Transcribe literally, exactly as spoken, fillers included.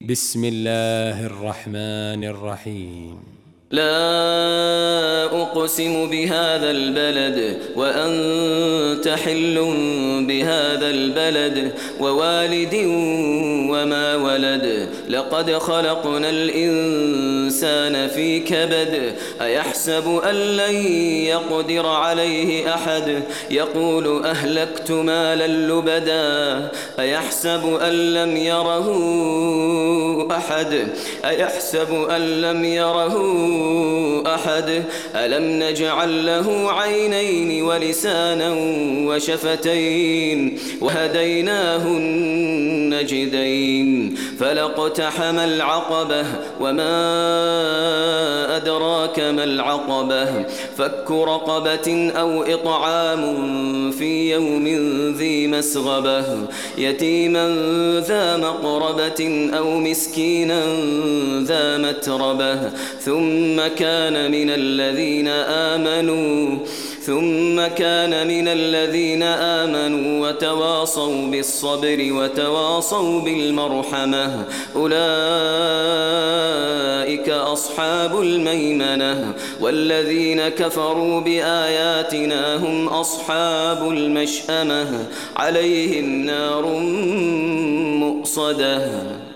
بسم الله الرحمن الرحيم. لا أقسم بهذا البلد وأنت حل بهذا البلد ووالد وما ولد لقد خلقنا الإنسان في كبد أيحسب أن لن يقدر عليه أحد يقول أهلكت مالا لبدا أيحسب أن لم يره أحد أيحسب أن لم يره أحد ألم نجعل له عينين ولسانا وشفتين وهديناه النجدين فلاقتحم العقبة وما أدراك ما العقبة فك رقبة أو إطعام في يوم ذي مسغبة يتيما ذا مقربة أو مسكينا ذا متربة ثم كان من الذين آمنوا ثم كان من الذين آمنوا وتواصوا بالصبر وتواصوا بالمرحمة أولئك أصحاب الميمنة والذين كفروا بآياتنا هم أصحاب المشأمة عليهم نار مؤصدة.